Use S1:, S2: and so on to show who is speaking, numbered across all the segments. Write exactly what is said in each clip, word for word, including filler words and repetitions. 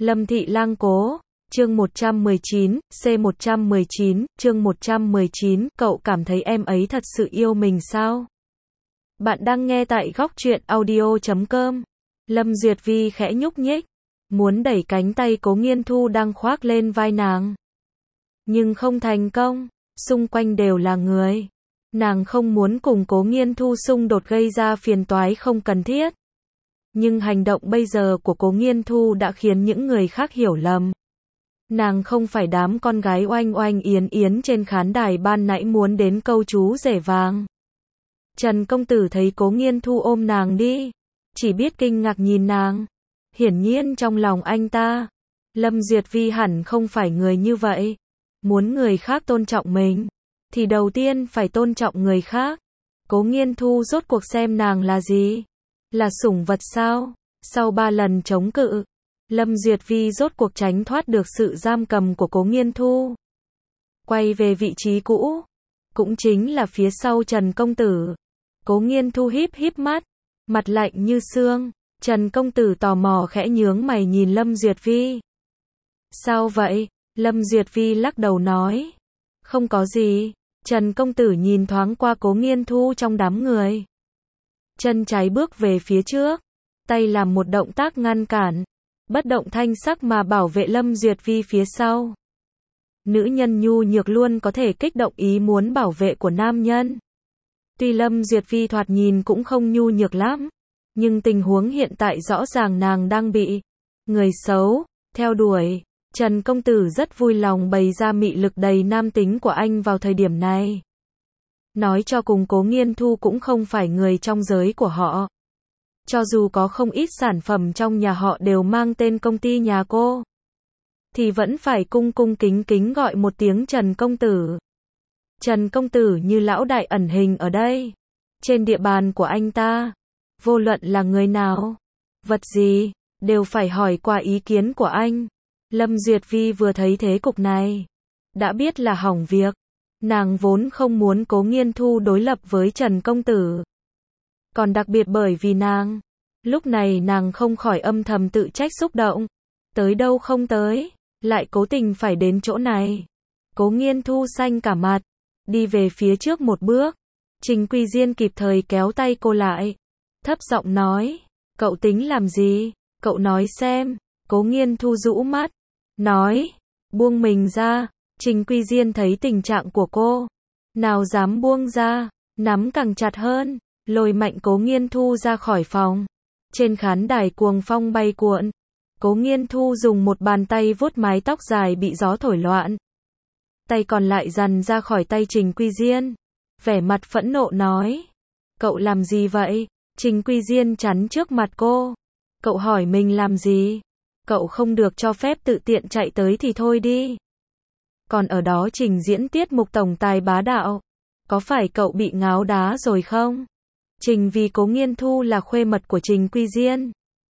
S1: Lâm Thị Lang Cố, chương một trăm mười chín, C một trăm mười chín, chương một trăm mười chín, cậu cảm thấy em ấy thật sự yêu mình sao? Bạn đang nghe tại góc truyện audio chấm com. Lâm Duyệt Vi khẽ nhúc nhích, muốn đẩy cánh tay Cố Nghiên Thu đang khoác lên vai nàng. Nhưng không thành công, xung quanh đều là người. Nàng không muốn cùng Cố Nghiên Thu xung đột gây ra phiền toái không cần thiết. Nhưng hành động bây giờ của Cố Nghiên Thu đã khiến những người khác hiểu lầm. Nàng không phải đám con gái oanh oanh yến yến trên khán đài ban nãy muốn đến câu chú rể vàng. Trần công tử thấy Cố Nghiên Thu ôm nàng đi, chỉ biết kinh ngạc nhìn nàng. Hiển nhiên trong lòng anh ta, Lâm Duyệt Vi hẳn không phải người như vậy. Muốn người khác tôn trọng mình, thì đầu tiên phải tôn trọng người khác. Cố Nghiên Thu rốt cuộc xem nàng là gì? Là sủng vật sao? Sau ba lần chống cự, Lâm Duyệt Vi rốt cuộc tránh thoát được sự giam cầm của Cố Nghiên Thu. Quay về vị trí cũ, cũng chính là phía sau Trần công tử. Cố Nghiên Thu híp híp mắt, mặt lạnh như xương. Trần công tử tò mò khẽ nhướng mày nhìn Lâm Duyệt Vi. Sao vậy? Lâm Duyệt Vi lắc đầu nói. Không có gì. Trần công tử nhìn thoáng qua Cố Nghiên Thu trong đám người. Chân trái bước về phía trước, tay làm một động tác ngăn cản, bất động thanh sắc mà bảo vệ Lâm Duyệt Vi phía sau. Nữ nhân nhu nhược luôn có thể kích động ý muốn bảo vệ của nam nhân. Tuy Lâm Duyệt Vi thoạt nhìn cũng không nhu nhược lắm, nhưng tình huống hiện tại rõ ràng nàng đang bị người xấu theo đuổi. Trần công tử rất vui lòng bày ra mị lực đầy nam tính của anh vào thời điểm này. Nói cho cùng Cố Nghiên Thu cũng không phải người trong giới của họ. Cho dù có không ít sản phẩm trong nhà họ đều mang tên công ty nhà cô, thì vẫn phải cung cung kính kính gọi một tiếng Trần công tử. Trần công tử như lão đại ẩn hình ở đây. Trên địa bàn của anh ta, vô luận là người nào, vật gì, đều phải hỏi qua ý kiến của anh. Lâm Duyệt Vi vừa thấy thế cục này, đã biết là hỏng việc. Nàng vốn không muốn Cố Nghiên Thu đối lập với Trần công tử. Còn đặc biệt bởi vì nàng, lúc này nàng không khỏi âm thầm tự trách xúc động. Tới đâu không tới, lại cố tình phải đến chỗ này. Cố Nghiên Thu xanh cả mặt, đi về phía trước một bước. Trình Quy Diên kịp thời kéo tay cô lại, thấp giọng nói, cậu tính làm gì, cậu nói xem. Cố Nghiên Thu rũ mắt, nói, buông mình ra. Trình Quy Diên thấy tình trạng của cô, nào dám buông ra, nắm càng chặt hơn, lôi mạnh Cố Nghiên Thu ra khỏi phòng. Trên khán đài cuồng phong bay cuộn, Cố Nghiên Thu dùng một bàn tay vuốt mái tóc dài bị gió thổi loạn. Tay còn lại giằng ra khỏi tay Trình Quy Diên, vẻ mặt phẫn nộ nói, cậu làm gì vậy? Trình Quy Diên chắn trước mặt cô, cậu hỏi mình làm gì? Cậu không được cho phép tự tiện chạy tới thì thôi đi. Còn ở đó trình diễn tiết mục tổng tài bá đạo, có phải cậu bị ngáo đá rồi không? Trình vì Cố Nghiên Thu là khuê mật của Trình Quy Diên.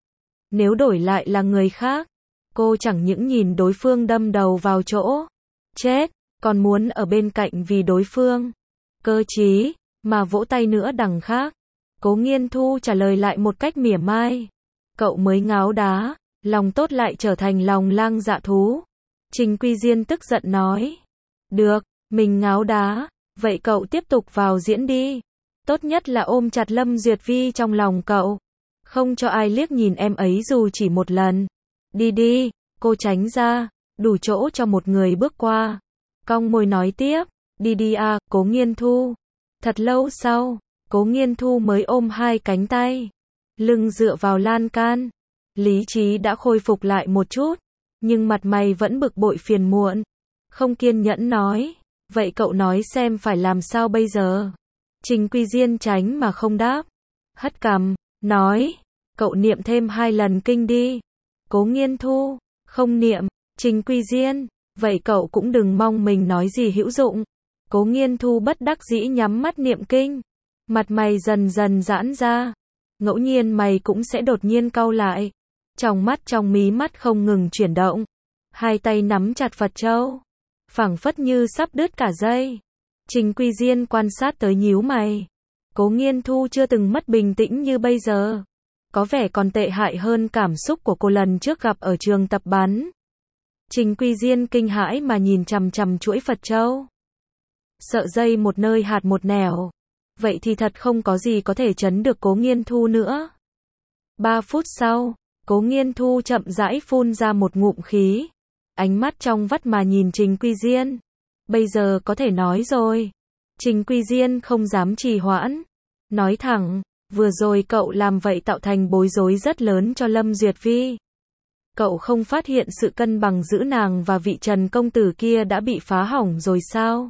S1: Nếu đổi lại là người khác, cô chẳng những nhìn đối phương đâm đầu vào chỗ chết, còn muốn ở bên cạnh vì đối phương cơ trí mà vỗ tay nữa đằng khác. Cố Nghiên Thu trả lời lại một cách mỉa mai, cậu mới ngáo đá, lòng tốt lại trở thành lòng lang dạ thú. Trình Quy Diên tức giận nói, được, mình ngáo đá, vậy cậu tiếp tục vào diễn đi. Tốt nhất là ôm chặt Lâm Duyệt Vi trong lòng cậu, không cho ai liếc nhìn em ấy dù chỉ một lần. Đi đi, cô tránh ra, đủ chỗ cho một người bước qua. Cong môi nói tiếp, đi đi à, Cố Nghiên Thu. Thật lâu sau, Cố Nghiên Thu mới ôm hai cánh tay, lưng dựa vào lan can. Lý trí đã khôi phục lại một chút, nhưng mặt mày vẫn bực bội phiền muộn. Không kiên nhẫn nói, vậy cậu nói xem phải làm sao bây giờ? Trình Quy Diên tránh mà không đáp, hất cằm, nói, cậu niệm thêm hai lần kinh đi. Cố Nghiên Thu, không niệm. Trình Quy Diên, vậy cậu cũng đừng mong mình nói gì hữu dụng. Cố Nghiên Thu bất đắc dĩ nhắm mắt niệm kinh, mặt mày dần dần giãn ra, ngẫu nhiên mày cũng sẽ đột nhiên cau lại. Trong mắt trong mí mắt không ngừng chuyển động, hai tay nắm chặt Phật châu, phảng phất như sắp đứt cả dây. Trình Quy Diên quan sát tới nhíu mày. Cố Nghiên Thu chưa từng mất bình tĩnh như bây giờ. có vẻ còn tệ hại hơn cảm xúc của cô lần trước gặp ở trường tập bắn. Trình Quy Diên kinh hãi mà nhìn chằm chằm chuỗi Phật châu. Sợ dây một nơi hạt một nẻo. Vậy thì thật không có gì có thể chấn được Cố Nghiên Thu nữa. Ba phút sau, Cố Nghiên Thu chậm rãi phun ra một ngụm khí. Ánh mắt trong vắt mà nhìn Trình Quy Diên. Bây giờ có thể nói rồi. Trình Quy Diên không dám trì hoãn. Nói thẳng, vừa rồi cậu làm vậy tạo thành bối rối rất lớn cho Lâm Duyệt Vi. Cậu không phát hiện sự cân bằng giữa nàng và vị Trần công tử kia đã bị phá hỏng rồi sao?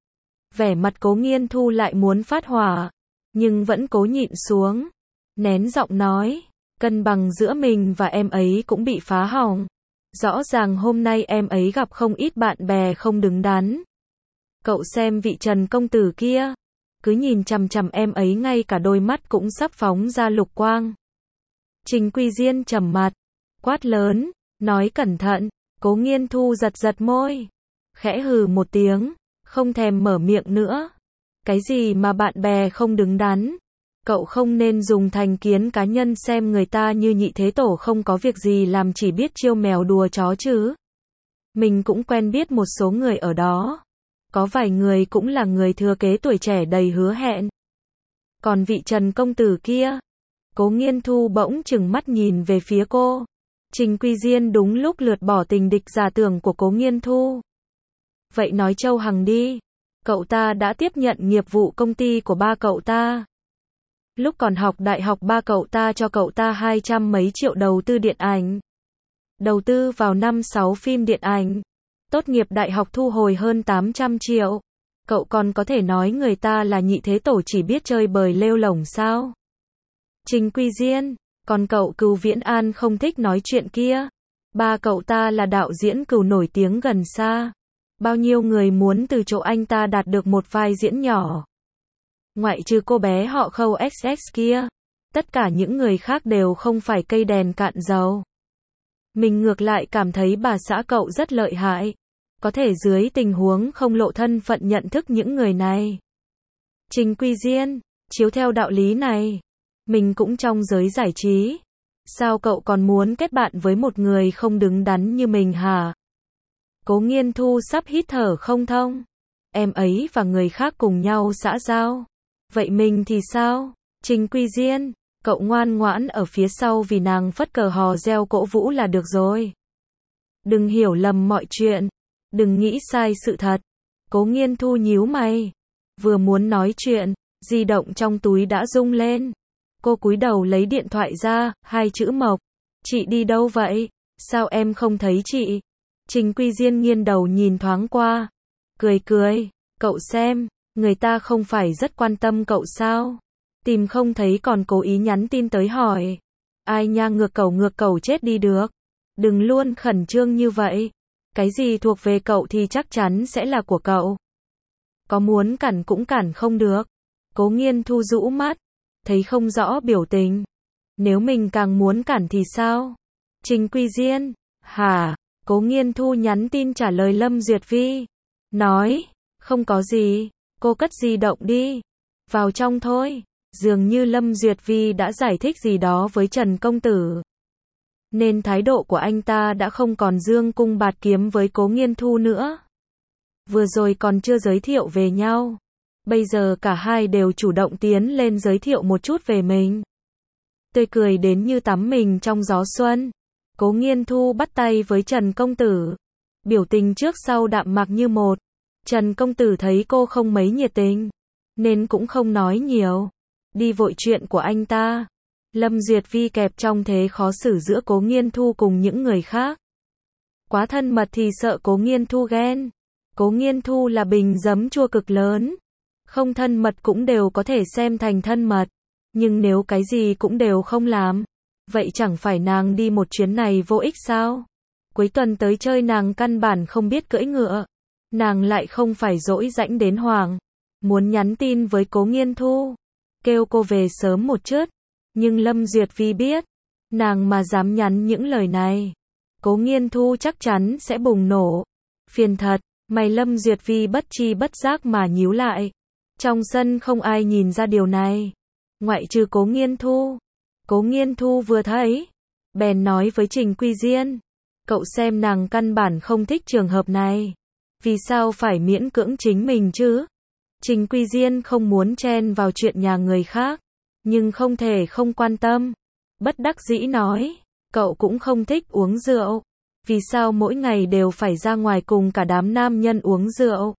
S1: Vẻ mặt Cố Nghiên Thu lại muốn phát hỏa, nhưng vẫn cố nhịn xuống. Nén giọng nói, cân bằng giữa mình và em ấy cũng bị phá hỏng. Rõ ràng hôm nay em ấy gặp không ít bạn bè không đứng đắn. Cậu xem vị Trần công tử kia, cứ nhìn chằm chằm em ấy ngay cả đôi mắt cũng sắp phóng ra lục quang. Trình Quy Diên trầm mặt, quát lớn, nói cẩn thận. Cố Nghiên Thu giật giật môi, khẽ hừ một tiếng, không thèm mở miệng nữa. Cái gì mà bạn bè không đứng đắn? Cậu không nên dùng thành kiến cá nhân xem người ta như Nhị Thế Tổ không có việc gì làm chỉ biết chiêu mèo đùa chó chứ. Mình cũng quen biết một số người ở đó. Có vài người cũng là người thừa kế tuổi trẻ đầy hứa hẹn. Còn vị Trần công tử kia, Cố Nghiên Thu bỗng chừng mắt nhìn về phía cô. Trình Quy Diên đúng lúc lượt bỏ tình địch giả tưởng của Cố Nghiên Thu. Vậy nói Châu Hằng đi. Cậu ta đã tiếp nhận nghiệp vụ công ty của ba cậu ta. Lúc còn học đại học ba cậu ta cho cậu ta hai trăm mấy triệu đầu tư điện ảnh. Đầu tư vào năm sáu phim điện ảnh. Tốt nghiệp đại học thu hồi hơn tám trăm triệu. Cậu còn có thể nói người ta là Nhị Thế Tổ chỉ biết chơi bời lêu lổng sao? Trình Quy Diên, còn cậu Cừu Viễn An không thích nói chuyện kia. Ba cậu ta là đạo diễn Cừu nổi tiếng gần xa. Bao nhiêu người muốn từ chỗ anh ta đạt được một vai diễn nhỏ. Ngoại trừ cô bé họ Khâu ích ích kia, tất cả những người khác đều không phải cây đèn cạn dầu. Mình ngược lại cảm thấy bà xã cậu rất lợi hại. Có thể dưới tình huống không lộ thân phận nhận thức những người này. Trình Quy Diên, chiếu theo đạo lý này, mình cũng trong giới giải trí. Sao cậu còn muốn kết bạn với một người không đứng đắn như mình hả? Cố Nghiên Thu sắp hít thở không thông. Em ấy và người khác cùng nhau xã giao. Vậy mình thì sao? Trình Quy Diên, cậu ngoan ngoãn ở phía sau vì nàng phất cờ hò reo cổ vũ là được rồi. Đừng hiểu lầm mọi chuyện. Đừng nghĩ sai sự thật. Cố Nghiên Thu nhíu mày. Vừa muốn nói chuyện, di động trong túi đã rung lên. Cô cúi đầu lấy điện thoại ra, hai chữ Mộc. Chị đi đâu vậy? Sao em không thấy chị? Trình Quy Diên nghiêng đầu nhìn thoáng qua. Cười cười, cậu xem, người ta không phải rất quan tâm cậu sao? Tìm không thấy còn cố ý nhắn tin tới hỏi. Ai nha, ngược cẩu ngược cẩu chết đi được. Đừng luôn khẩn trương như vậy. Cái gì thuộc về cậu thì chắc chắn sẽ là của cậu. Có muốn cản cũng cản không được. Cố Nghiên Thu rũ mắt, thấy không rõ biểu tình. Nếu mình càng muốn cản thì sao? Trình Quy Diên, hả? Cố Nghiên Thu nhắn tin trả lời Lâm Duyệt Vi. Nói, không có gì, cô cất di động đi. Vào trong thôi. Dường như Lâm Duyệt Vi đã giải thích gì đó với Trần công tử. Nên thái độ của anh ta đã không còn dương cung bạt kiếm với Cố Nghiên Thu nữa. Vừa rồi còn chưa giới thiệu về nhau. Bây giờ cả hai đều chủ động tiến lên giới thiệu một chút về mình. Tươi cười đến như tắm mình trong gió xuân. Cố Nghiên Thu bắt tay với Trần công tử. Biểu tình trước sau đạm mạc như một. Trần công tử thấy cô không mấy nhiệt tình, nên cũng không nói nhiều. Đi vội chuyện của anh ta. Lâm Duyệt Vi kẹp trong thế khó xử giữa Cố Nghiên Thu cùng những người khác. Quá thân mật thì sợ Cố Nghiên Thu ghen. Cố Nghiên Thu là bình giấm chua cực lớn. Không thân mật cũng đều có thể xem thành thân mật. Nhưng nếu cái gì cũng đều không làm, vậy chẳng phải nàng đi một chuyến này vô ích sao? Cuối tuần tới chơi nàng căn bản không biết cưỡi ngựa. Nàng lại không phải dỗi rãnh đến hoảng. Muốn nhắn tin với Cố Nghiên Thu, kêu cô về sớm một chút. Nhưng Lâm Duyệt Vi biết, nàng mà dám nhắn những lời này, Cố Nghiên Thu chắc chắn sẽ bùng nổ. Phiền thật, mày Lâm Duyệt Vi bất chi bất giác mà nhíu lại. Trong sân không ai nhìn ra điều này, ngoại trừ Cố Nghiên Thu. Cố Nghiên Thu vừa thấy, bèn nói với Trình Quy Diên, cậu xem nàng căn bản không thích trường hợp này. Vì sao phải miễn cưỡng chính mình chứ? Trình Quy Diên không muốn chen vào chuyện nhà người khác, nhưng không thể không quan tâm. Bất đắc dĩ nói, cậu cũng không thích uống rượu. Vì sao mỗi ngày đều phải ra ngoài cùng cả đám nam nhân uống rượu?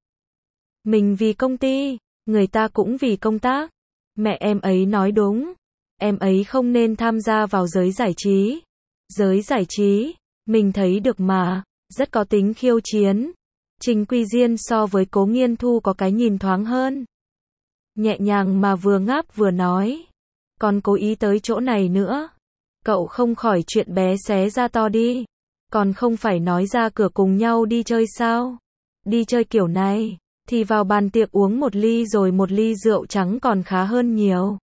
S1: Mình vì công ty, người ta cũng vì công tác. Mẹ em ấy nói đúng, em ấy không nên tham gia vào giới giải trí. Giới giải trí, mình thấy được mà, rất có tính khiêu chiến. Trình Quy Diên so với Cố Nghiên Thu có cái nhìn thoáng hơn. Nhẹ nhàng mà vừa ngáp vừa nói, còn cố ý tới chỗ này nữa. Cậu không khỏi chuyện bé xé ra to đi. Còn không phải nói ra cửa cùng nhau đi chơi sao? Đi chơi kiểu này, thì vào bàn tiệc uống một ly rồi một ly rượu trắng còn khá hơn nhiều.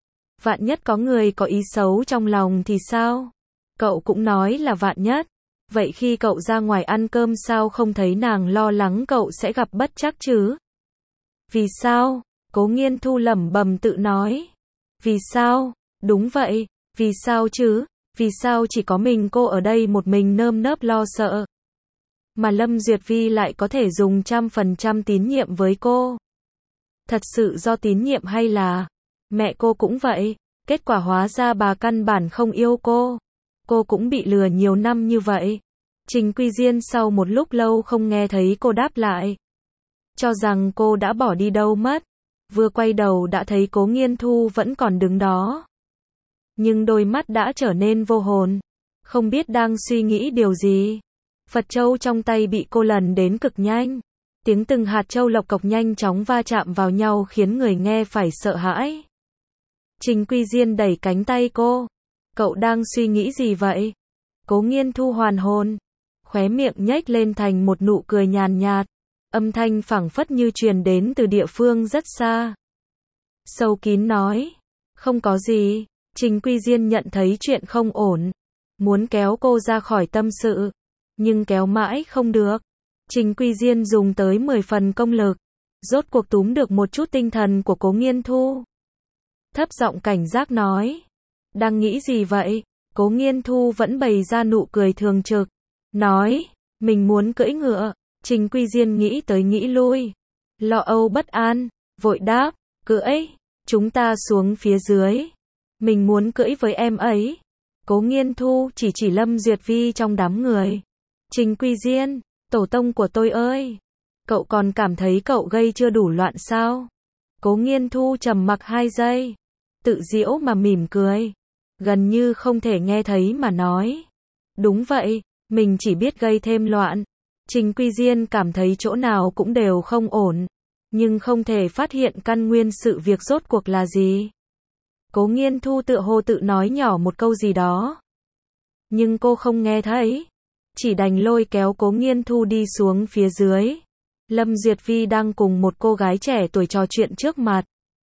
S1: Vạn nhất có người có ý xấu trong lòng thì sao? Cậu cũng nói là vạn nhất. Vậy khi cậu ra ngoài ăn cơm sao không thấy nàng lo lắng cậu sẽ gặp bất trắc chứ? Vì sao? Cố Nghiên Thu lẩm bẩm tự nói. Vì sao? Đúng vậy, vì sao chứ? Vì sao chỉ có mình cô ở đây một mình nơm nớp lo sợ? Mà Lâm Duyệt Vi lại có thể dùng trăm phần trăm tín nhiệm với cô? Thật sự do tín nhiệm hay là mẹ cô cũng vậy? Kết quả hóa ra bà căn bản không yêu cô. Cô cũng bị lừa nhiều năm như vậy. Trình Quy Diên sau một lúc lâu không nghe thấy cô đáp lại, cho rằng cô đã bỏ đi đâu mất. Vừa quay đầu đã thấy Cố Nghiên Thu vẫn còn đứng đó. Nhưng đôi mắt đã trở nên vô hồn, không biết đang suy nghĩ điều gì. Phật châu trong tay bị cô lần đến cực nhanh. Tiếng từng hạt châu lộc cộc nhanh chóng va chạm vào nhau khiến người nghe phải sợ hãi. Trình Quy Diên đẩy cánh tay cô. Cậu đang suy nghĩ gì vậy? Cố Nghiên Thu hoàn hồn, khóe miệng nhếch lên thành một nụ cười nhàn nhạt. Âm thanh phảng phất như truyền đến từ địa phương rất xa. Sâu kín nói, không có gì. Trình Quy Diên nhận thấy chuyện không ổn, muốn kéo cô ra khỏi tâm sự, nhưng kéo mãi không được. Trình Quy Diên dùng tới mười phần công lực, rốt cuộc túm được một chút tinh thần của Cố Nghiên Thu. Thấp giọng cảnh giác nói, đang nghĩ gì vậy? Cố Nghiên Thu vẫn bày ra nụ cười thường trực, nói, mình muốn cưỡi ngựa. Trình Quy Diên nghĩ tới nghĩ lui, lo âu bất an, vội đáp, cưỡi, chúng ta xuống phía dưới. Mình muốn cưỡi với em ấy. Cố Nghiên Thu chỉ chỉ Lâm Duyệt Vi trong đám người. Trình Quy Diên, tổ tông của tôi ơi, cậu còn cảm thấy cậu gây chưa đủ loạn sao? Cố Nghiên Thu trầm mặc hai giây, tự giễu mà mỉm cười, gần như không thể nghe thấy mà nói, đúng vậy, mình chỉ biết gây thêm loạn. Trình Quy Diên cảm thấy chỗ nào cũng đều không ổn, nhưng không thể phát hiện căn nguyên sự việc rốt cuộc là gì. Cố Nghiên Thu tựa hồ tự nói nhỏ một câu gì đó, nhưng cô không nghe thấy, chỉ đành lôi kéo Cố Nghiên Thu đi xuống phía dưới. Lâm Duyệt Vi đang cùng một cô gái trẻ tuổi trò chuyện trước mặt.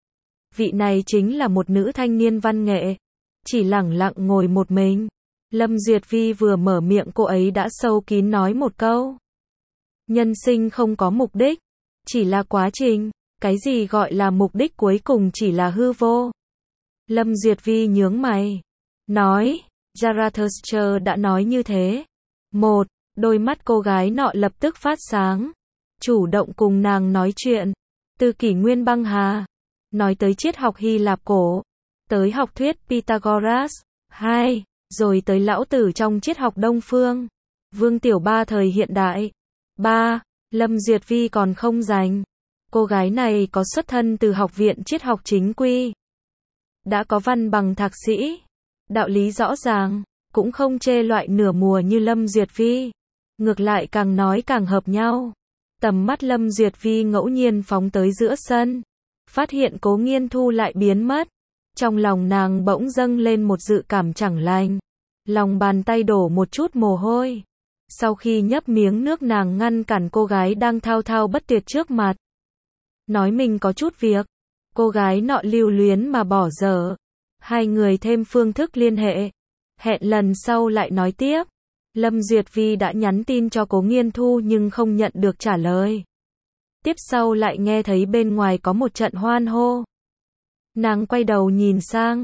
S1: Vị này chính là một nữ thanh niên văn nghệ, chỉ lẳng lặng ngồi một mình. Lâm Duyệt Vi vừa mở miệng cô ấy đã sâu kín nói một câu. Nhân sinh không có mục đích, chỉ là quá trình, cái gì gọi là mục đích cuối cùng chỉ là hư vô. Lâm Duyệt Vi nhướng mày, nói, Zarathustra đã nói như thế. Một, đôi mắt cô gái nọ lập tức phát sáng, chủ động cùng nàng nói chuyện, từ kỷ nguyên băng hà, nói tới triết học Hy Lạp cổ, tới học thuyết Pythagoras. Hai, rồi tới lão tử trong triết học Đông phương, Vương Tiểu Ba thời hiện đại. Ba, Lâm Duyệt Vi còn không rành. Cô gái này có xuất thân từ học viện triết học chính quy, đã có văn bằng thạc sĩ, đạo lý rõ ràng, cũng không chê loại nửa mùa như Lâm Duyệt Vi, ngược lại càng nói càng hợp nhau. Tầm mắt Lâm Duyệt Vi ngẫu nhiên phóng tới giữa sân, phát hiện Cố Nghiên Thu lại biến mất. Trong lòng nàng bỗng dâng lên một dự cảm chẳng lành, lòng bàn tay đổ một chút mồ hôi. Sau khi nhấp miếng nước nàng ngăn cản cô gái đang thao thao bất tuyệt trước mặt, nói mình có chút việc. Cô gái nọ lưu luyến mà bỏ dở. Hai người thêm phương thức liên hệ, hẹn lần sau lại nói tiếp. Lâm Duyệt Vi đã nhắn tin cho Cố Nghiên Thu nhưng không nhận được trả lời. Tiếp sau lại nghe thấy bên ngoài có một trận hoan hô. Nàng quay đầu nhìn sang,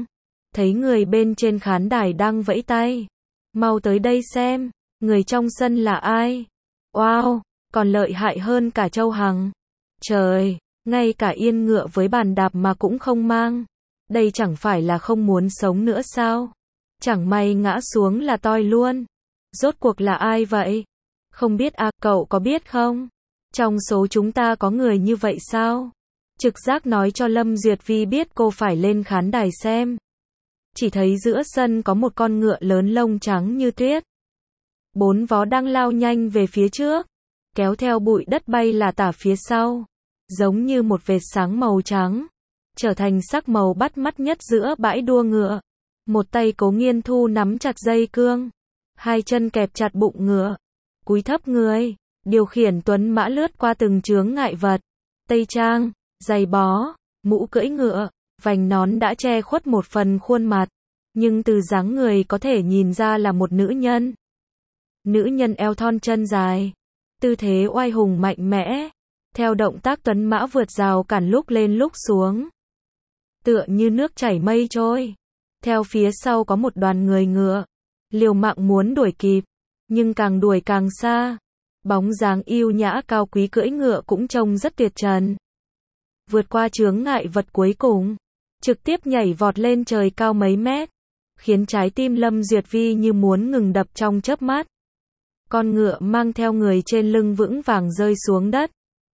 S1: thấy người bên trên khán đài đang vẫy tay. Mau tới đây xem, người trong sân là ai? Wow, còn lợi hại hơn cả Châu Hằng. Trời, ngay cả yên ngựa với bàn đạp mà cũng không mang. Đây chẳng phải là không muốn sống nữa sao? Chẳng may ngã xuống là toi luôn. Rốt cuộc là ai vậy? Không biết à, cậu có biết không? Trong số chúng ta có người như vậy sao? Trực giác nói cho Lâm Duyệt Vi biết cô phải lên khán đài xem. Chỉ thấy giữa sân có một con ngựa lớn lông trắng như tuyết. Bốn vó đang lao nhanh về phía trước, kéo theo bụi đất bay là tả phía sau, giống như một vệt sáng màu trắng, trở thành sắc màu bắt mắt nhất giữa bãi đua ngựa. Một tay Cố Nghiên Thu nắm chặt dây cương, hai chân kẹp chặt bụng ngựa, cúi thấp người, điều khiển tuấn mã lướt qua từng chướng ngại vật. Tây trang, giày bó, mũ cưỡi ngựa, vành nón đã che khuất một phần khuôn mặt, nhưng từ dáng người có thể nhìn ra là một nữ nhân. Nữ nhân eo thon chân dài, tư thế oai hùng mạnh mẽ, theo động tác tuấn mã vượt rào cản lúc lên lúc xuống, tựa như nước chảy mây trôi. Theo phía sau có một đoàn người ngựa, liều mạng muốn đuổi kịp, nhưng càng đuổi càng xa. Bóng dáng yêu nhã cao quý cưỡi ngựa cũng trông rất tuyệt trần. Vượt qua chướng ngại vật cuối cùng, trực tiếp nhảy vọt lên trời cao mấy mét, khiến trái tim Lâm Duyệt Vi như muốn ngừng đập trong chớp mắt. Con ngựa mang theo người trên lưng vững vàng rơi xuống đất.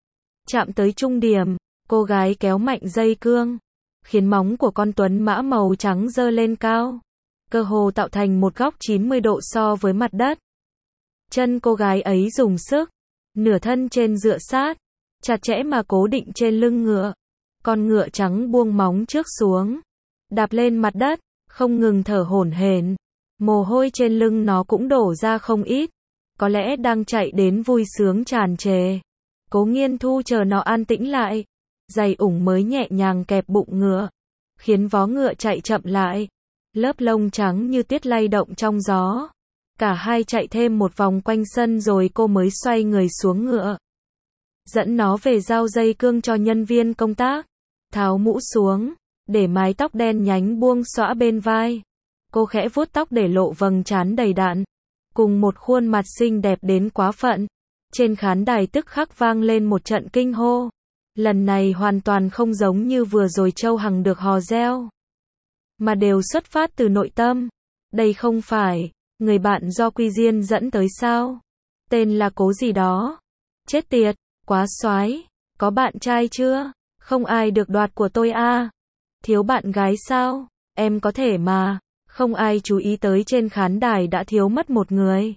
S1: Chạm tới trung điểm, cô gái kéo mạnh dây cương, khiến móng của con tuấn mã màu trắng giơ lên cao, cơ hồ tạo thành một góc chín mươi độ so với mặt đất. Chân cô gái ấy dùng sức, nửa thân trên dựa sát, chặt chẽ mà cố định trên lưng ngựa. Con ngựa trắng buông móng trước xuống, đạp lên mặt đất, không ngừng thở hổn hển. Mồ hôi trên lưng nó cũng đổ ra không ít, có lẽ đang chạy đến vui sướng tràn trề. Cố Nghiên Thu chờ nó an tĩnh lại, giày ủng mới nhẹ nhàng kẹp bụng ngựa, khiến vó ngựa chạy chậm lại. Lớp lông trắng như tuyết lay động trong gió. Cả hai chạy thêm một vòng quanh sân rồi cô mới xoay người xuống ngựa, dẫn nó về giao dây cương cho nhân viên công tác, tháo mũ xuống, để mái tóc đen nhánh buông xõa bên vai. Cô khẽ vuốt tóc để lộ vầng trán đầy đặn, cùng một khuôn mặt xinh đẹp đến quá phận. Trên khán đài tức khắc vang lên một trận kinh hô. Lần này hoàn toàn không giống như vừa rồi Châu Hằng được hò reo, mà đều xuất phát từ nội tâm. Đây không phải người bạn do Quy Diên dẫn tới sao? Tên là Cố gì đó. Chết tiệt, quá soái, có bạn trai chưa? Không ai được đoạt của tôi à? Thiếu bạn gái sao? Em có thể mà. Không ai chú ý tới trên khán đài đã thiếu mất một người.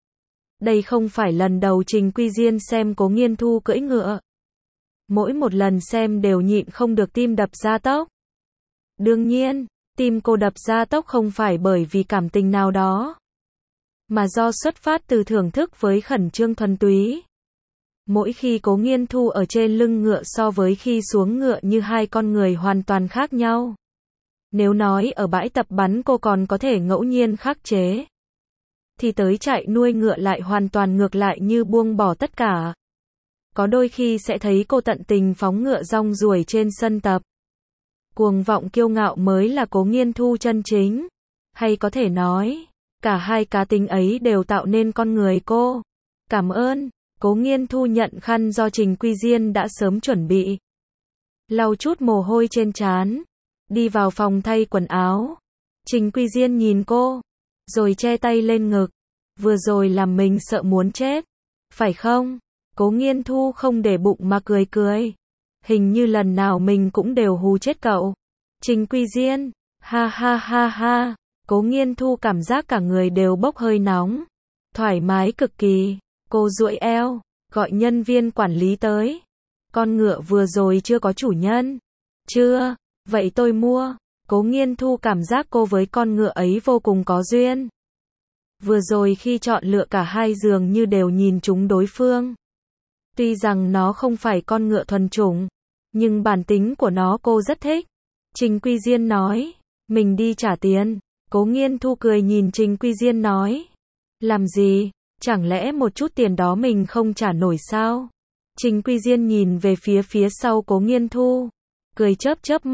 S1: Đây không phải lần đầu Trình Quy Diên xem Cố Nghiên Thu cưỡi ngựa. Mỗi một lần xem đều nhịn không được tim đập ra tốc. Đương nhiên, tim cô đập ra tốc không phải bởi vì cảm tình nào đó, mà do xuất phát từ thưởng thức với khẩn trương thuần túy. Mỗi khi Cố Nghiên Thu ở trên lưng ngựa so với khi xuống ngựa như hai con người hoàn toàn khác nhau. Nếu nói ở bãi tập bắn cô còn có thể ngẫu nhiên khắc chế, thì tới chạy nuôi ngựa lại hoàn toàn ngược lại, như buông bỏ tất cả. Có đôi khi sẽ thấy cô tận tình phóng ngựa rong ruổi trên sân tập. Cuồng vọng kiêu ngạo mới là Cố Nghiên Thu chân chính. Hay có thể nói, cả hai cá tính ấy đều tạo nên con người cô. Cảm ơn. Cố Nghiên Thu nhận khăn do Trình Quy Diên đã sớm chuẩn bị, lau chút mồ hôi trên trán, đi vào phòng thay quần áo. Trình Quy Diên nhìn cô, rồi che tay lên ngực. Vừa rồi làm mình sợ muốn chết, phải không? Cố Nghiên Thu không để bụng mà cười cười. Hình như lần nào mình cũng đều hù chết cậu. Trình Quy Diên, ha ha ha ha. Cố Nghiên Thu cảm giác cả người đều bốc hơi nóng, thoải mái cực kỳ. Cô duỗi eo, gọi nhân viên quản lý tới. Con ngựa vừa rồi chưa có chủ nhân. Chưa, vậy tôi mua. Cố Nghiên Thu cảm giác cô với con ngựa ấy vô cùng có duyên. Vừa rồi khi chọn lựa cả hai dường như đều nhìn trúng đối phương. Tuy rằng nó không phải con ngựa thuần chủng, nhưng bản tính của nó cô rất thích. Trình Quy Diên nói, mình đi trả tiền. Cố Nghiên Thu cười nhìn Trình Quy Diên nói, làm gì? Chẳng lẽ một chút tiền đó mình không trả nổi sao? Trình Quy Diên nhìn về phía phía sau Cố Nghiên Thu, cười chớp chớp mắt,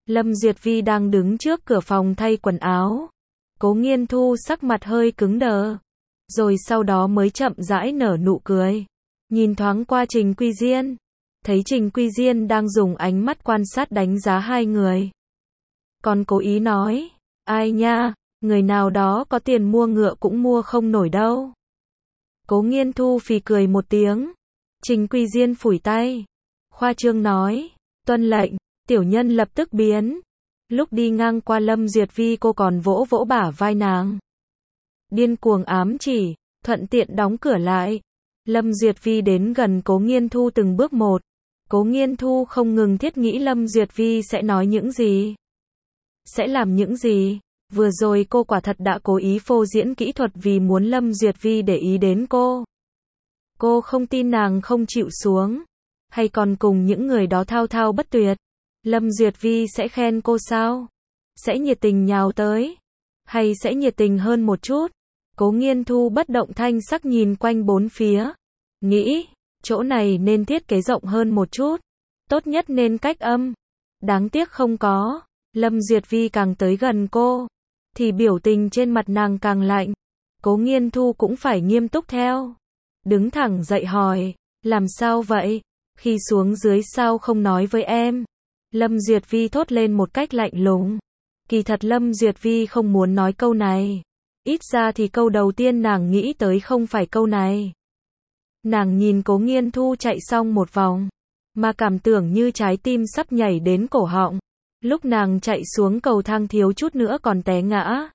S1: Lâm Duyệt Vi đang đứng trước cửa phòng thay quần áo. Cố Nghiên Thu sắc mặt hơi cứng đờ, rồi sau đó mới chậm rãi nở nụ cười. Nhìn thoáng qua Trình Quy Diên, thấy Trình Quy Diên đang dùng ánh mắt quan sát đánh giá hai người. Còn cố ý nói, ai nha, người nào đó có tiền mua ngựa cũng mua không nổi đâu. Cố Nghiên Thu phì cười một tiếng. Trình Quy Diên phủi tay, khoa trương nói, tuân lệnh. Tiểu nhân lập tức biến. Lúc đi ngang qua Lâm Duyệt Vi cô còn vỗ vỗ bả vai nàng. Điên cuồng ám chỉ, thuận tiện đóng cửa lại. Lâm Duyệt Vi đến gần Cố Nghiên Thu từng bước một. Cố Nghiên Thu không ngừng thiết nghĩ Lâm Duyệt Vi sẽ nói những gì, sẽ làm những gì. Vừa rồi cô quả thật đã cố ý phô diễn kỹ thuật vì muốn Lâm Duyệt Vi để ý đến cô. Cô không tin nàng không chịu xuống, hay còn cùng những người đó thao thao bất tuyệt. Lâm Duyệt Vi sẽ khen cô sao? Sẽ nhiệt tình nhào tới? Hay sẽ nhiệt tình hơn một chút? Cố Nghiên Thu bất động thanh sắc nhìn quanh bốn phía. Nghĩ, chỗ này nên thiết kế rộng hơn một chút. Tốt nhất nên cách âm. Đáng tiếc không có. Lâm Duyệt Vi càng tới gần cô, thì biểu tình trên mặt nàng càng lạnh. Cố Nghiên Thu cũng phải nghiêm túc theo. Đứng thẳng dậy hỏi, làm sao vậy? Khi xuống dưới sao không nói với em? Lâm Duyệt Vi thốt lên một cách lạnh lùng. Kỳ thật Lâm Duyệt Vi không muốn nói câu này. Ít ra thì câu đầu tiên nàng nghĩ tới không phải câu này. Nàng nhìn Cố Nghiên Thu chạy xong một vòng, mà cảm tưởng như trái tim sắp nhảy đến cổ họng. Lúc nàng chạy xuống cầu thang thiếu chút nữa còn té ngã.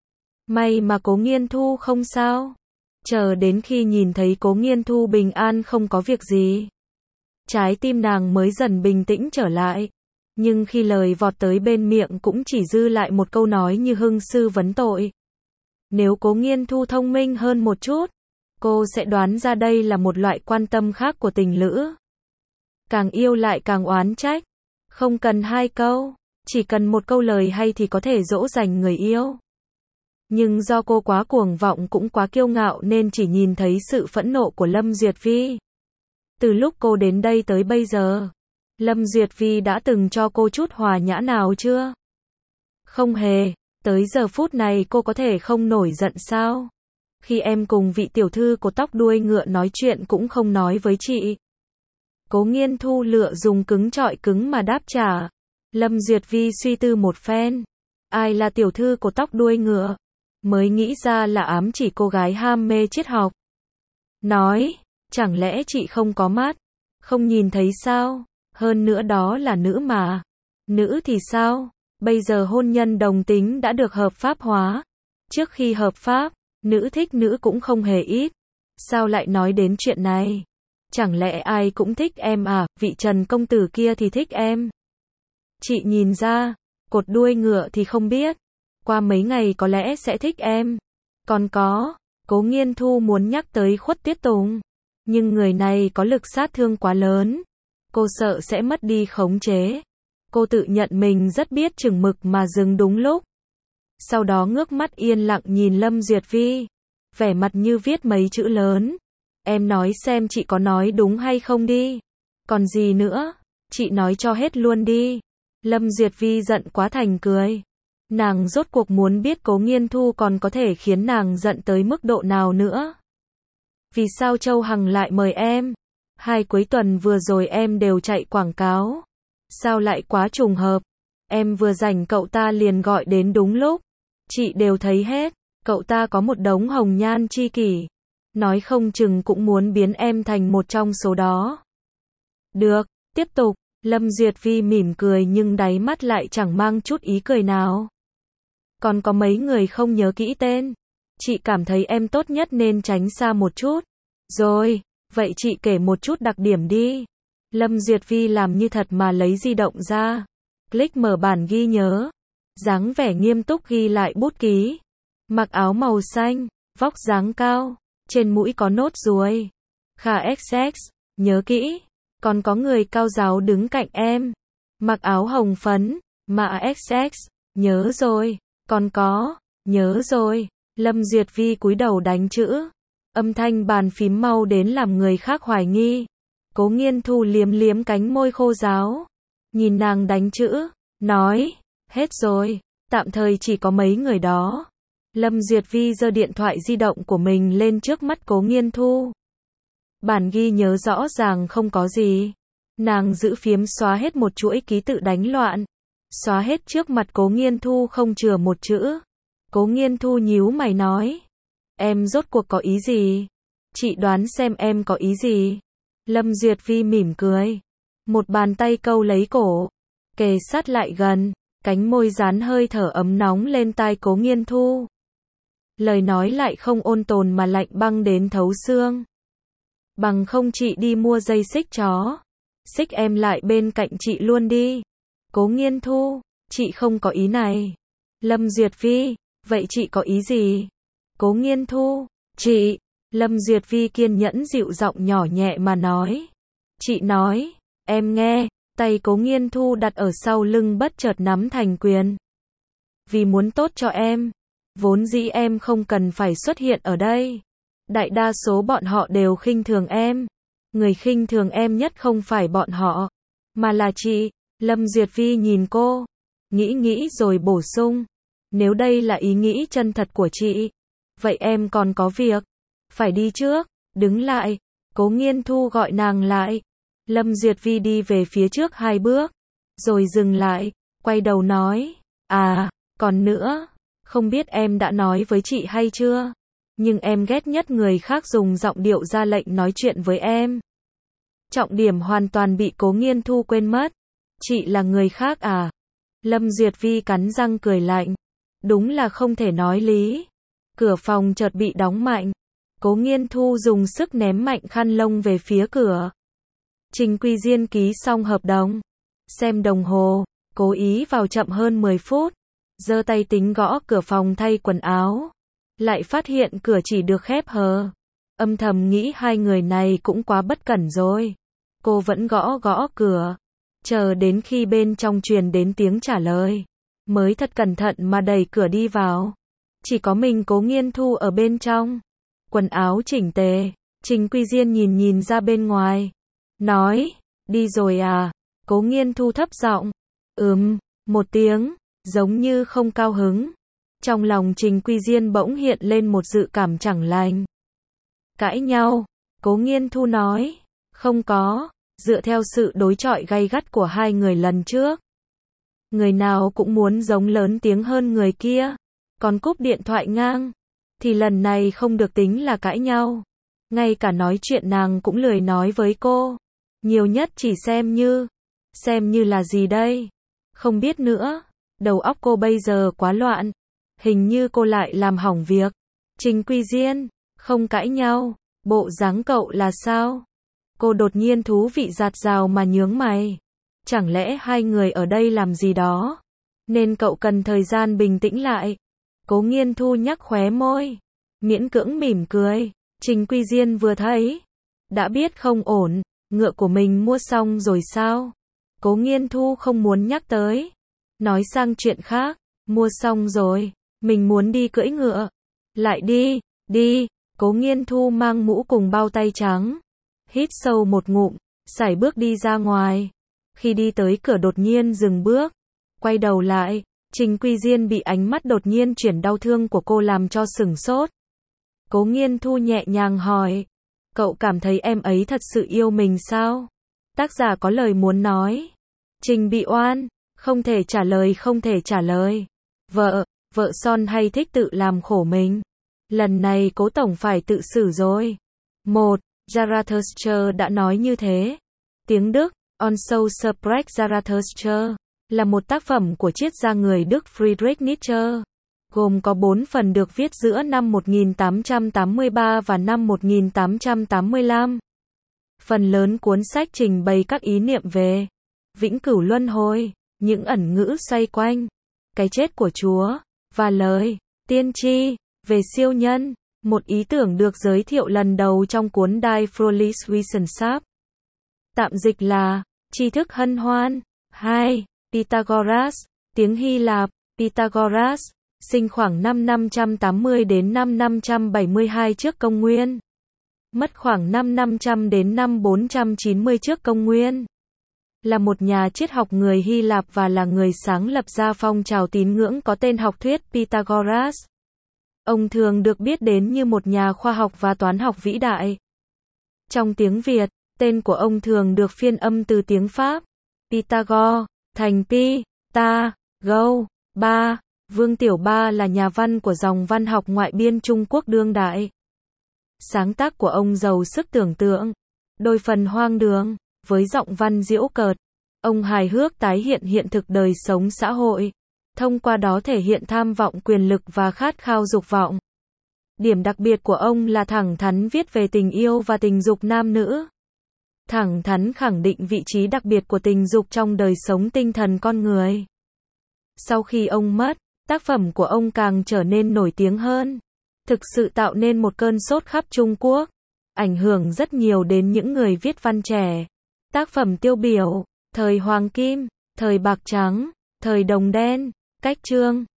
S1: May mà Cố Nghiên Thu không sao. Chờ đến khi nhìn thấy Cố Nghiên Thu bình an không có việc gì, trái tim nàng mới dần bình tĩnh trở lại. Nhưng khi lời vọt tới bên miệng cũng chỉ dư lại một câu nói như hưng sư vấn tội. Nếu Cố Nghiên Thu thông minh hơn một chút, cô sẽ đoán ra đây là một loại quan tâm khác của tình lữ. Càng yêu lại càng oán trách. Không cần hai câu, chỉ cần một câu lời hay thì có thể dỗ dành người yêu. Nhưng do cô quá cuồng vọng cũng quá kiêu ngạo nên chỉ nhìn thấy sự phẫn nộ của Lâm Duyệt Vi. Từ lúc cô đến đây tới bây giờ, Lâm Duyệt Vi đã từng cho cô chút hòa nhã nào chưa? Không hề. Tới giờ phút này cô có thể không nổi giận sao? Khi em cùng vị tiểu thư của tóc đuôi ngựa nói chuyện cũng không nói với chị. Cố Nghiên Thu lựa dùng cứng trọi cứng mà đáp trả. Lâm Duyệt Vi suy tư một phen. Ai là tiểu thư của tóc đuôi ngựa? Mới nghĩ ra là ám chỉ cô gái ham mê triết học. Nói, chẳng lẽ chị không có mắt? Không nhìn thấy sao? Hơn nữa đó là nữ mà. Nữ thì sao? Bây giờ hôn nhân đồng tính đã được hợp pháp hóa. Trước khi hợp pháp, nữ thích nữ cũng không hề ít. Sao lại nói đến chuyện này? Chẳng lẽ ai cũng thích em à? Vị Trần công tử kia thì thích em. Chị nhìn ra, cột đuôi ngựa thì không biết. Qua mấy ngày có lẽ sẽ thích em. Còn có, Cố Nghiên Thu muốn nhắc tới Khuất Tiết Tùng. Nhưng người này có lực sát thương quá lớn. Cô sợ sẽ mất đi khống chế. Cô tự nhận mình rất biết chừng mực mà dừng đúng lúc. Sau đó ngước mắt yên lặng nhìn Lâm Duyệt Vi. Vẻ mặt như viết mấy chữ lớn. Em nói xem chị có nói đúng hay không đi. Còn gì nữa? Chị nói cho hết luôn đi. Lâm Duyệt Vi giận quá thành cười. Nàng rốt cuộc muốn biết Cố Nghiên Thu còn có thể khiến nàng giận tới mức độ nào nữa. Vì sao Châu Hằng lại mời em? Hai cuối tuần vừa rồi em đều chạy quảng cáo. Sao lại quá trùng hợp? Em vừa rảnh cậu ta liền gọi đến đúng lúc. Chị đều thấy hết. Cậu ta có một đống hồng nhan chi kỷ. Nói không chừng cũng muốn biến em thành một trong số đó. Được, tiếp tục. Lâm Duyệt Vi mỉm cười nhưng đáy mắt lại chẳng mang chút ý cười nào. Còn có mấy người không nhớ kỹ tên. Chị cảm thấy em tốt nhất nên tránh xa một chút. Rồi, vậy chị kể một chút đặc điểm đi. Lâm Duyệt Vi làm như thật mà lấy di động ra. Click mở bản ghi nhớ. Dáng vẻ nghiêm túc ghi lại bút ký. Mặc áo màu xanh, vóc dáng cao, trên mũi có nốt ruồi. Khả ích ích, nhớ kỹ. Còn có người cao giáo đứng cạnh em. Mặc áo hồng phấn, mạ ích ích, nhớ rồi. Còn có, nhớ rồi. Lâm Duyệt Vi cúi đầu đánh chữ. Âm thanh bàn phím mau đến làm người khác hoài nghi. Cố Nghiên Thu liếm liếm cánh môi khô ráo. Nhìn nàng đánh chữ, nói, hết rồi, tạm thời chỉ có mấy người đó. Lâm Duyệt Vi giơ điện thoại di động của mình lên trước mắt Cố Nghiên Thu. Bản ghi nhớ rõ ràng không có gì. Nàng giữ phiếm xóa hết một chuỗi ký tự đánh loạn. Xóa hết trước mặt Cố Nghiên Thu không chừa một chữ. Cố Nghiên Thu nhíu mày nói. Em rốt cuộc có ý gì? Chị đoán xem em có ý gì? Lâm Duyệt Vi mỉm cười. Một bàn tay câu lấy cổ. Kề sát lại gần. Cánh môi dán hơi thở ấm nóng lên tai Cố Nghiên Thu. Lời nói lại không ôn tồn mà lạnh băng đến thấu xương. Bằng không chị đi mua dây xích chó. Xích em lại bên cạnh chị luôn đi. Cố Nghiên Thu, chị không có ý này. Lâm Duyệt Vi, vậy chị có ý gì? Cố Nghiên Thu, chị. Lâm Duyệt Vi kiên nhẫn dịu giọng nhỏ nhẹ mà nói. Chị nói, em nghe. Tay Cố Nghiên Thu đặt ở sau lưng bất chợt nắm thành quyền. Vì muốn tốt cho em. Vốn dĩ em không cần phải xuất hiện ở đây. Đại đa số bọn họ đều khinh thường em. Người khinh thường em nhất không phải bọn họ, mà là chị. Lâm Duyệt Vi nhìn cô. Nghĩ nghĩ rồi bổ sung. Nếu đây là ý nghĩ chân thật của chị, vậy em còn có việc. Phải đi trước. Đứng lại. Cố Nghiên Thu gọi nàng lại. Lâm Duyệt Vi đi về phía trước hai bước. Rồi dừng lại. Quay đầu nói. À, còn nữa. Không biết em đã nói với chị hay chưa? Nhưng em ghét nhất người khác dùng giọng điệu ra lệnh nói chuyện với em. Trọng điểm hoàn toàn bị Cố Nghiên Thu quên mất. Chị là người khác à? Lâm Duyệt Vi cắn răng cười lạnh. Đúng là không thể nói lý. Cửa phòng chợt bị đóng mạnh. Cố Nghiên Thu dùng sức ném mạnh khăn lông về phía cửa. Trình Quy Diên ký xong hợp đồng. Xem đồng hồ, cố ý vào chậm hơn mười phút. Giơ tay tính gõ cửa phòng thay quần áo. Lại phát hiện cửa chỉ được khép hờ. Âm thầm nghĩ hai người này cũng quá bất cẩn rồi. Cô vẫn gõ gõ cửa. Chờ đến khi bên trong truyền đến tiếng trả lời. Mới thật cẩn thận mà đẩy cửa đi vào. Chỉ có mình Cố Nghiên Thu ở bên trong. Quần áo chỉnh tề. Trình Quy Diên nhìn nhìn ra bên ngoài. Nói, đi rồi à? Cố Nghiên Thu thấp giọng. Ừm, một tiếng. Giống như không cao hứng. Trong lòng Trình Quy Diên bỗng hiện lên một dự cảm chẳng lành. Cãi nhau. Cố Nghiên Thu nói. Không có. Dựa theo sự đối chọi gay gắt của hai người lần trước. Người nào cũng muốn giống lớn tiếng hơn người kia. Còn cúp điện thoại ngang. Thì lần này không được tính là cãi nhau. Ngay cả nói chuyện nàng cũng lười nói với cô. Nhiều nhất chỉ xem như. Xem như là gì đây? Không biết nữa. Đầu óc cô bây giờ quá loạn. Hình như cô lại làm hỏng việc. Trình Quy Diên, không cãi nhau. Bộ dáng cậu là sao? Cô đột nhiên thú vị dạt dào mà nhướng mày. Chẳng lẽ hai người ở đây làm gì đó? Nên cậu cần thời gian bình tĩnh lại. Cố Nghiên Thu nhắc khóe môi. Miễn cưỡng mỉm cười. Trình Quy Diên vừa thấy. Đã biết không ổn. Ngựa của mình mua xong rồi sao? Cố Nghiên Thu không muốn nhắc tới. Nói sang chuyện khác. Mua xong rồi. Mình muốn đi cưỡi ngựa. Lại đi, đi. Cố Nghiên Thu mang mũ cùng bao tay trắng. Hít sâu một ngụm. Sải bước đi ra ngoài. Khi đi tới cửa đột nhiên dừng bước. Quay đầu lại. Trình Quy Diên bị ánh mắt đột nhiên chuyển đau thương của cô làm cho sửng sốt. Cố Nghiên Thu nhẹ nhàng hỏi. Cậu cảm thấy em ấy thật sự yêu mình sao? Tác giả có lời muốn nói. Trình bị oan. Không thể trả lời không thể trả lời. Vợ, vợ son hay thích tự làm khổ mình. Lần này Cố tổng phải tự xử rồi. Một. Zarathustra đã nói như thế. Tiếng Đức, On so Sprech Zarathustra, là một tác phẩm của triết gia người Đức Friedrich Nietzsche. Gồm có bốn phần được viết giữa năm một nghìn tám trăm tám mươi ba và năm một nghìn tám trăm tám mươi lăm. Phần lớn cuốn sách trình bày các ý niệm về vĩnh cửu luân hồi, những ẩn ngữ xoay quanh cái chết của Chúa, và lời tiên tri về siêu nhân, một ý tưởng được giới thiệu lần đầu trong cuốn Die Fröhliche Wissenschaft. Tạm dịch là tri thức hân hoan. Hai. Pythagoras, tiếng Hy Lạp, Pythagoras, sinh khoảng năm năm trăm tám mươi đến năm năm trăm bảy mươi hai trước công nguyên. Mất khoảng năm năm trăm đến năm bốn trăm chín mươi trước công nguyên. là một nhà triết học người Hy Lạp và là người sáng lập ra phong trào tín ngưỡng có tên học thuyết Pythagoras. Ông thường được biết đến như một nhà khoa học và toán học vĩ đại. Trong tiếng Việt, tên của ông thường được phiên âm từ tiếng Pháp, Pythagore, thành Pi, Ta, Go, Ba. Vương Tiểu Ba là nhà văn của dòng văn học ngoại biên Trung Quốc đương đại. Sáng tác của ông giàu sức tưởng tượng, đôi phần hoang đường, với giọng văn giễu cợt. Ông hài hước tái hiện hiện thực đời sống xã hội, thông qua đó thể hiện tham vọng quyền lực và khát khao dục vọng. Điểm đặc biệt của ông là thẳng thắn viết về tình yêu và tình dục nam nữ. Thẳng thắn khẳng định vị trí đặc biệt của tình dục trong đời sống tinh thần con người. Sau khi ông mất, tác phẩm của ông càng trở nên nổi tiếng hơn, thực sự tạo nên một cơn sốt khắp Trung Quốc, ảnh hưởng rất nhiều đến những người viết văn trẻ. Tác phẩm tiêu biểu, thời Hoàng Kim, thời Bạc Trắng, thời Đồng Đen, Cách Chương.